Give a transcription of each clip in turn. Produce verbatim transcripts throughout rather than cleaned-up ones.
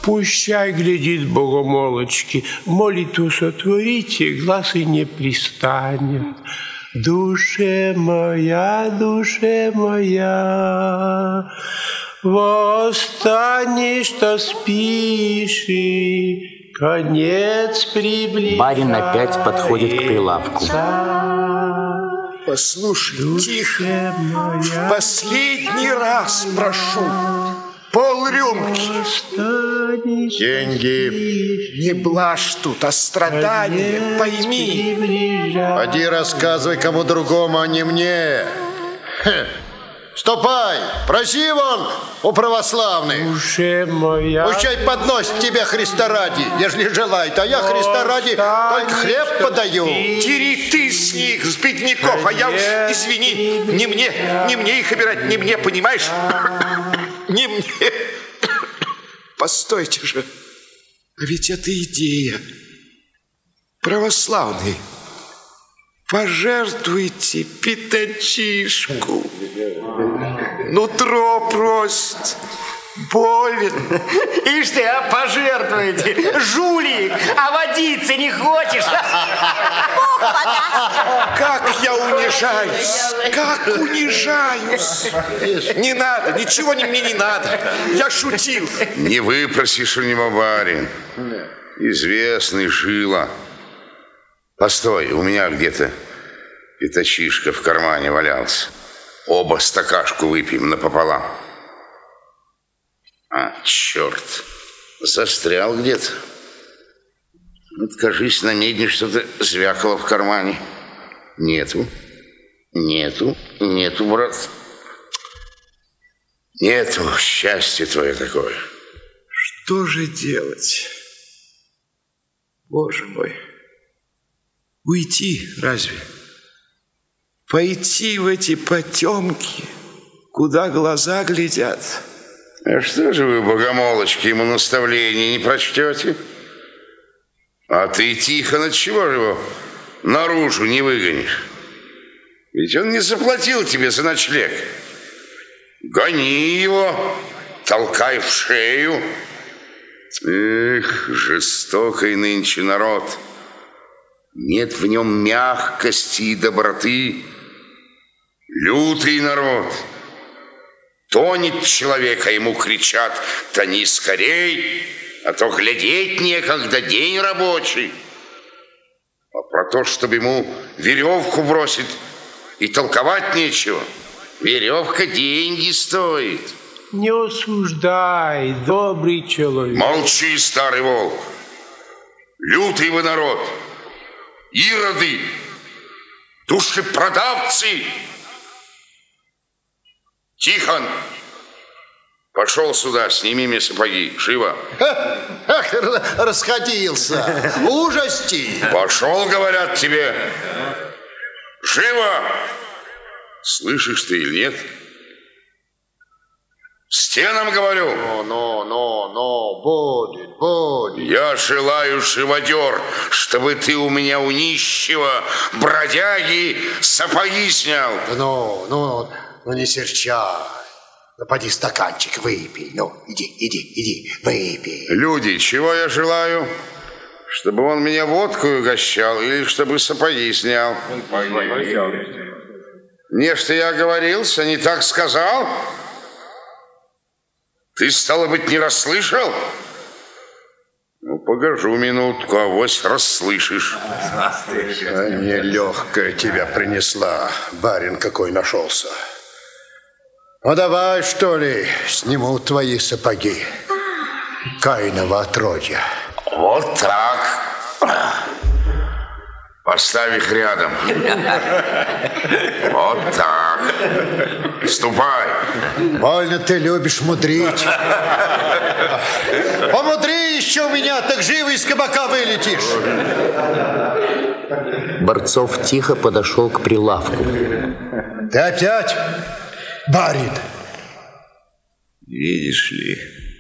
Пущай глядит богомолочки, молитву сотворите, глаз и не пристанет. Душе моя, душе моя, восстань, что спишь, и конец приближается. Барин опять подходит к прилавку. Послушай, тихо, в последний раз прошу. Полрюмки. Деньги. Не блажь тут, а страдания, пойми. Поди рассказывай кому другому, а не мне. Хе. Ступай, проси вон у православных. Душе моя. Пущай подносит тебе Христа ради, ежели желает, а я Христа ради только хлеб подаю. Тири ты с них, с бедняков, а я уж, извини, не мне, не мне их обирать, не мне, понимаешь? Не мне. Постойте же, а ведь это идея. Православные, пожертвуйте пятачишку. Нутро просит, болен. Ишь ты, а пожертвуете, жулик, а водиться не хочешь? Как я унижаюсь, как унижаюсь. Не надо, ничего мне не надо, я шутил. Не выпросишь у него, барин. Известный жила. Постой, у меня где-то пятачишка в кармане валялся. Оба стакашку выпьем напополам. А, черт, застрял где-то. Вот, кажись, на медне что-то звякало в кармане. Нету, нету, нету, брат. Нету, счастье твое такое. Что же делать? Боже мой, уйти разве? Пойти в эти потемки, куда глаза глядят? А что же вы, богомолочки, ему наставления не прочтете? А ты, Тихон, отчего же его наружу не выгонишь? Ведь он не заплатил тебе за ночлег. Гони его, толкай в шею. Эх, жестокий нынче народ. Нет в нем мягкости и доброты. Лютый народ. Тонет человек, а ему кричат: тони скорей, а то глядеть некогда, день рабочий. А про то, чтобы ему веревку бросить, и толковать нечего. Веревка деньги стоит. Не осуждай, добрый человек. Молчи, старый волк. Лютый вы народ. Ироды, душепродавцы. Тихон, пошел сюда, сними мне сапоги, живо. Ах, расходился, ужасти. Пошел, говорят тебе. Живо. Слышишь ты или нет? Стенам говорю. Ну, ну, ну, ну, будет, будет. Я желаю, живодер, чтобы ты у меня у нищего бродяги сапоги снял. Ну, ну, ну не серчай. Ну, поди стаканчик выпей. Ну, иди, иди, иди, выпей. Люди, чего я желаю? Чтобы он меня водкой угощал или чтобы сапоги снял? Не, что я оговорился, не так сказал? Ты, стало быть, не расслышал? Ну, погожу минутку, авось расслышишь. А нелегкая тебя принесла, барин какой нашелся. Ну, давай, что ли, сниму твои сапоги. Каинова отродья. Вот так. Поставь их рядом. Вот так. Ступай. Больно ты любишь мудрить. Помудри еще меня, так живо из кабака вылетишь. Борцов тихо подошел к прилавку. Ты опять, барин? Видишь ли,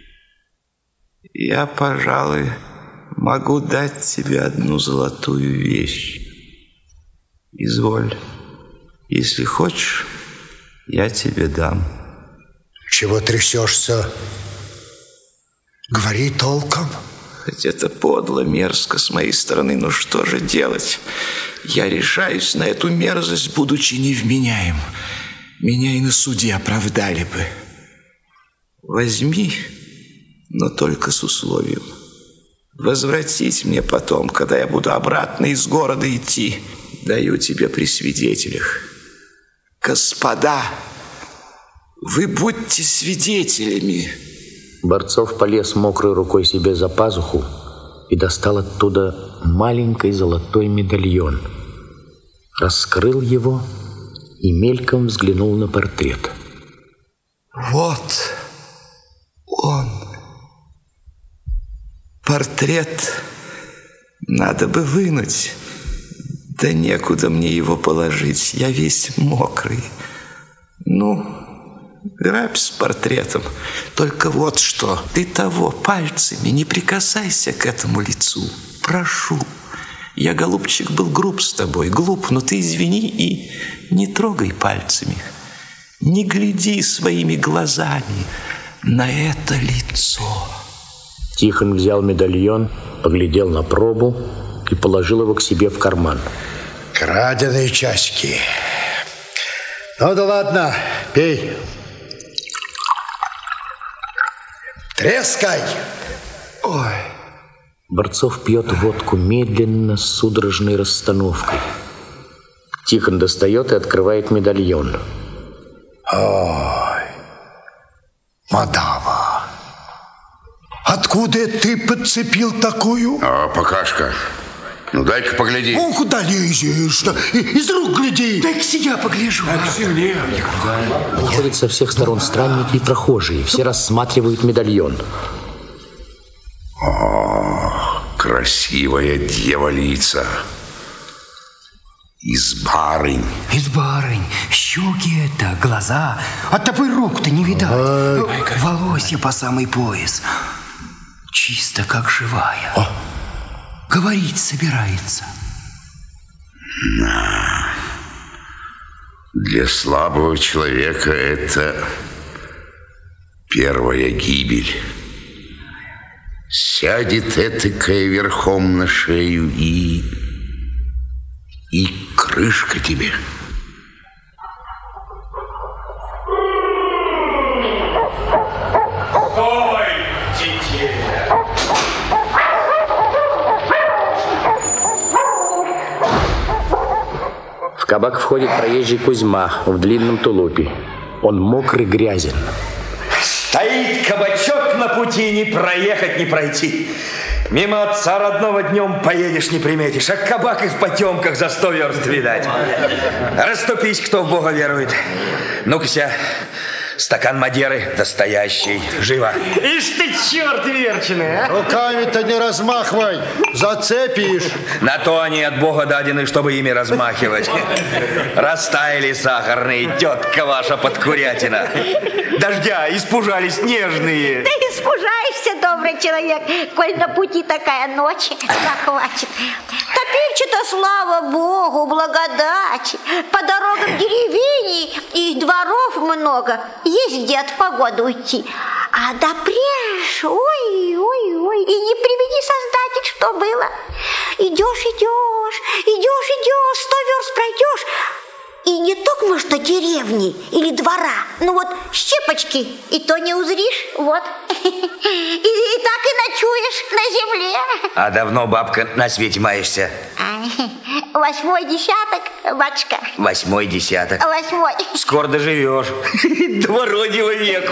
я, пожалуй, могу дать тебе одну золотую вещь. Изволь, если хочешь, я тебе дам. Чего трясешься? Говори толком. Хоть это подло, мерзко с моей стороны, но что же делать? Я решаюсь на эту мерзость, будучи невменяем. Меня и на суде оправдали бы. Возьми, но только с условием. Возвратить мне потом, когда я буду обратно из города идти. Даю тебе при свидетелях. Господа, вы будьте свидетелями. Борцов полез мокрой рукой себе за пазуху и достал оттуда маленький золотой медальон. Раскрыл его и мельком взглянул на портрет. Вот он. Портрет надо бы вынуть, да некуда мне его положить. Я весь мокрый. Ну... грабь с портретом. Только вот что, ты того пальцами не прикасайся к этому лицу. Прошу. Я, голубчик, был груб с тобой, глуп, но ты извини и не трогай пальцами. Не гляди своими глазами на это лицо. Тихон взял медальон, поглядел на пробу и положил его к себе в карман. Краденые часики. Ну да ладно, пей. Трескай! Ой. Борцов пьет водку медленно, с судорожной расстановкой. Тихон достает и открывает медальон. Ой, мадама, откуда ты подцепил такую? О, покашка. Ну, дай-ка погляди. Ну, куда лезешь? Из рук гляди. Дай-ка я погляжу. Выходят со всех сторон странники и прохожие. Все рассматривают медальон. О, красивая дьяволица. Из барынь. Из барынь. Щеки это, глаза. А тобой рук-то не видать. Ну, волосья по самый пояс. Чисто как живая. О. Говорить собирается. Да. Для слабого человека это первая гибель. Сядет этакая верхом на шею и... и крышка тебе. В кабак входит проезжий Кузьма в длинном тулупе. Он мокрый, грязен. Стоит кабачок на пути, не проехать, не пройти. Мимо отца родного днем поедешь, не приметишь, а кабак и в потемках за сто верст видать. Расступись, кто в Бога верует. Ну-ка, стакан Мадеры настоящий, живо. Ишь ты, черт верченый, а! Руками-то не размахивай, зацепишь. На то они от Бога дадены, чтобы ими размахивать. Растаяли сахарные, тетка ваша подкурятина. Дождя испужались нежные. Ты испужаешься, добрый человек, коль на пути такая ночь захватит. Теперь-то, слава Богу, благодать. По дорогам деревень и дворов много. Есть где от погоды уйти. А допреж, ой-ой-ой, и не приведи Создатель, что было. Идешь, идешь, идешь, идешь, сто верст пройдешь, и не только что деревни или двора, ну вот щепочки, и то не узришь, вот. И, и так и ночуешь на земле. А давно, бабка, на свете маешься? Восьмой десяток, батюшка. Восьмой десяток. Восьмой. Скоро доживешь. Двороднего веку.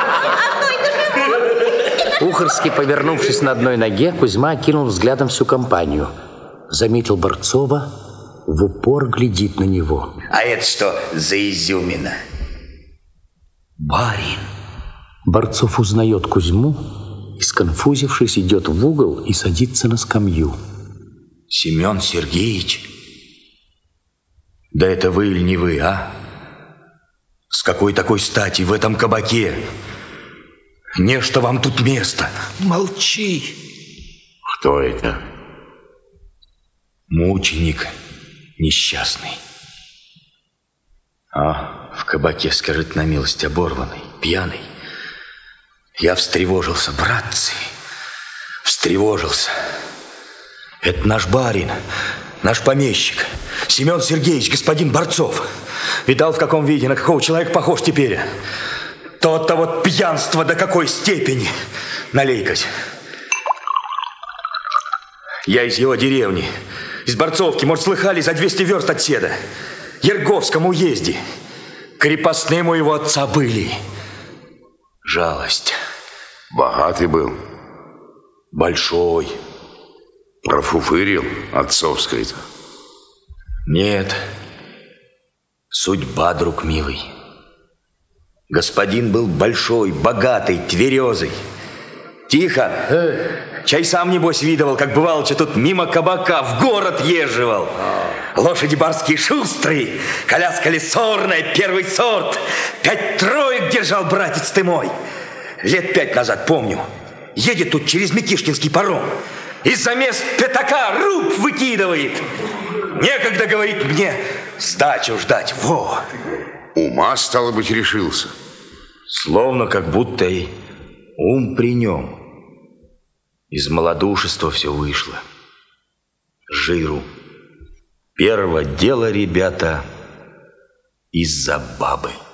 Ухарский, повернувшись на одной ноге, Кузьма окинул взглядом всю компанию. Заметил Борцова, в упор глядит на него. А это что за изюмина? Барин. Борцов узнает Кузьму и, сконфузившись, идет в угол и садится на скамью. Семен Сергеевич? Да это вы или не вы, а? С какой такой стати в этом кабаке? Не что вам тут место. Молчи. Кто это? Мученик несчастный. А в кабаке, скажет на милость, оборванный, пьяный. Я встревожился, братцы, встревожился. Это наш барин, наш помещик, Семен Сергеевич, господин Борцов. Видал, в каком виде, на какого человека похож теперь? То-то вот пьянство до какой степени. Налей-кась. Я из его деревни, из Борцовки, может, слыхали, за двести верст от седа. Ерговском уезде. Крепостным у его отца были. Жалость. Богатый был? Большой. Профуфырил отцовской-то? Нет. Судьба, друг милый. Господин был большой, богатый, тверезый. Тихо. Э. Чай сам, небось, видывал, как бывало, что тут мимо кабака в город езживал. Лошади барские шустрые, коляска лесорная, первый сорт. Пять троек держал, братец ты мой. Лет пять назад, помню, едет тут через Микишкинский паром. Из-за мест пятака руб выкидывает. Некогда, говорит мне, сдачу ждать. Во! Ума, стало быть, решился. Словно как будто и ум при нем. Из малодушества все вышло. Жиру. Первое дело, ребята, из-за бабы.